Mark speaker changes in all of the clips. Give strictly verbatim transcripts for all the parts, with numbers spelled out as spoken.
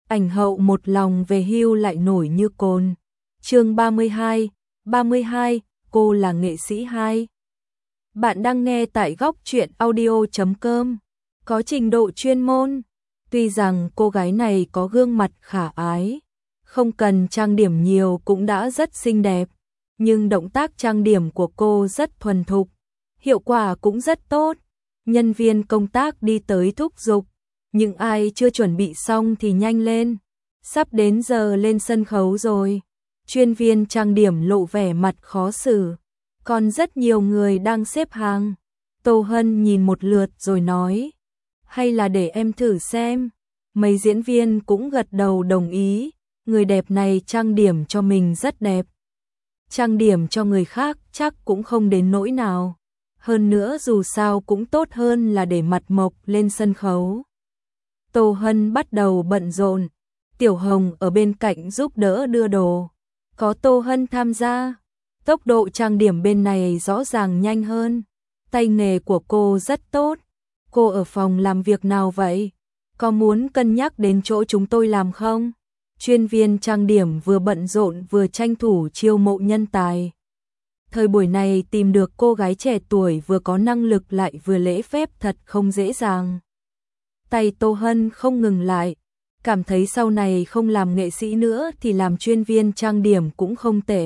Speaker 1: ảnh hậu một lòng về hưu lại nổi như cồn. Chương ba mươi hai, ba mươi hai, cô là nghệ sĩ hai. Bạn đang nghe tại góc truyện audio chấm com. Có trình độ chuyên môn. Tuy rằng cô gái này có gương mặt khả ái, không cần trang điểm nhiều cũng đã rất xinh đẹp, nhưng động tác trang điểm của cô rất thuần thục, hiệu quả cũng rất tốt. Nhân viên công tác đi tới thúc giục, những ai chưa chuẩn bị xong thì nhanh lên, sắp đến giờ lên sân khấu rồi. Chuyên viên trang điểm lộ vẻ mặt khó xử, còn rất nhiều người đang xếp hàng. Tô Hân nhìn một lượt rồi nói, hay là để em thử xem. Mấy diễn viên cũng gật đầu đồng ý, người đẹp này trang điểm cho mình rất đẹp. Trang điểm cho người khác chắc cũng không đến nỗi nào. Hơn nữa dù sao cũng tốt hơn là để mặt mộc lên sân khấu. Tô Hân bắt đầu bận rộn, Tiểu Hồng ở bên cạnh giúp đỡ đưa đồ. Có Tô Hân tham gia, tốc độ trang điểm bên này rõ ràng nhanh hơn. Tay nghề của cô rất tốt. Cô ở phòng làm việc nào vậy? Có muốn cân nhắc đến chỗ chúng tôi làm không? Chuyên viên trang điểm vừa bận rộn vừa tranh thủ chiêu mộ nhân tài. Thời buổi này tìm được cô gái trẻ tuổi vừa có năng lực lại vừa lễ phép thật không dễ dàng. Tay Tô Hân không ngừng lại, cảm thấy sau này không làm nghệ sĩ nữa thì làm chuyên viên trang điểm cũng không tệ.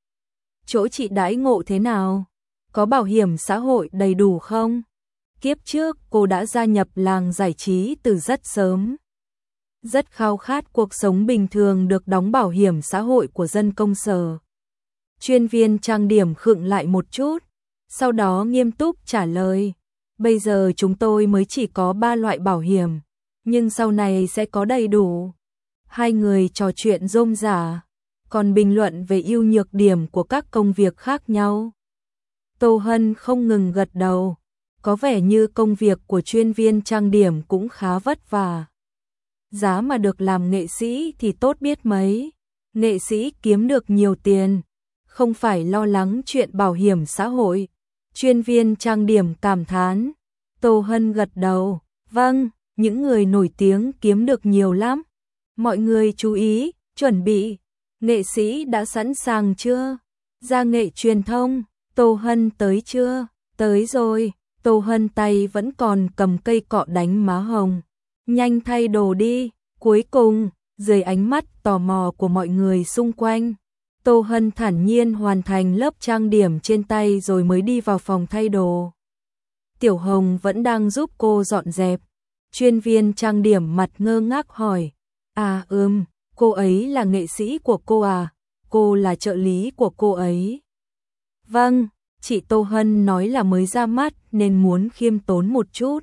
Speaker 1: Chỗ chị đãi ngộ thế nào? Có bảo hiểm xã hội đầy đủ không? Kiếp trước cô đã gia nhập làng giải trí từ rất sớm. Rất khao khát cuộc sống bình thường được đóng bảo hiểm xã hội của dân công sở. Chuyên viên trang điểm khựng lại một chút, sau đó nghiêm túc trả lời. Bây giờ chúng tôi mới chỉ có ba loại bảo hiểm, nhưng sau này sẽ có đầy đủ. Hai người trò chuyện rôm rả, còn bình luận về ưu nhược điểm của các công việc khác nhau. Tô Hân không ngừng gật đầu, có vẻ như công việc của chuyên viên trang điểm cũng khá vất vả. Giá mà được làm nghệ sĩ thì tốt biết mấy. Nghệ sĩ kiếm được nhiều tiền, không phải lo lắng chuyện bảo hiểm xã hội. Chuyên viên trang điểm cảm thán. Tô Hân gật đầu, vâng, những người nổi tiếng kiếm được nhiều lắm. Mọi người chú ý, chuẩn bị. Nghệ sĩ đã sẵn sàng chưa? Gia nghệ truyền thông, Tô Hân tới chưa? Tới rồi. Tô Hân tay vẫn còn cầm cây cọ đánh má hồng. Nhanh thay đồ đi. Cuối cùng, dưới ánh mắt tò mò của mọi người xung quanh, Tô Hân thản nhiên hoàn thành lớp trang điểm trên tay rồi mới đi vào phòng thay đồ. Tiểu Hồng vẫn đang giúp cô dọn dẹp. Chuyên viên trang điểm mặt ngơ ngác hỏi, à ừm, cô ấy là nghệ sĩ của cô à? Cô là trợ lý của cô ấy. Vâng, chị Tô Hân nói là mới ra mắt nên muốn khiêm tốn một chút.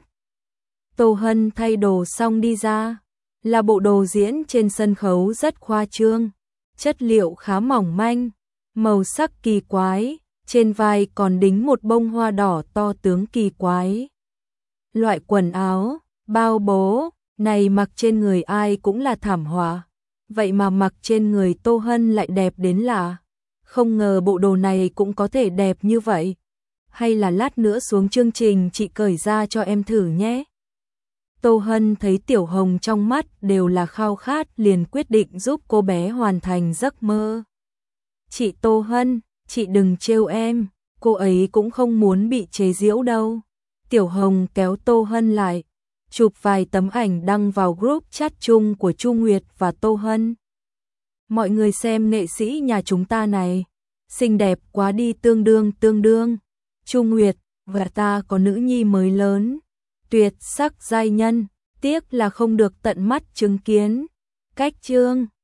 Speaker 1: Tô Hân thay đồ xong đi ra, là bộ đồ diễn trên sân khấu rất khoa trương, chất liệu khá mỏng manh, màu sắc kỳ quái, trên vai còn đính một bông hoa đỏ to tướng kỳ quái. Loại quần áo, bao bố, này mặc trên người ai cũng là thảm họa, vậy mà mặc trên người Tô Hân lại đẹp đến lạ. Không ngờ bộ đồ này cũng có thể đẹp như vậy. Hay là lát nữa xuống chương trình chị cởi ra cho em thử nhé. Tô Hân thấy Tiểu Hồng trong mắt đều là khao khát liền quyết định giúp cô bé hoàn thành giấc mơ. Chị Tô Hân, chị đừng trêu em, cô ấy cũng không muốn bị chế giễu đâu. Tiểu Hồng kéo Tô Hân lại, chụp vài tấm ảnh đăng vào group chat chung của Chu Nguyệt và Tô Hân. Mọi người xem nghệ sĩ nhà chúng ta này, xinh đẹp quá đi tương đương tương đương. Chu Nguyệt, và ta có nữ nhi mới lớn, tuyệt sắc giai nhân, tiếc là không được tận mắt chứng kiến. Cách chương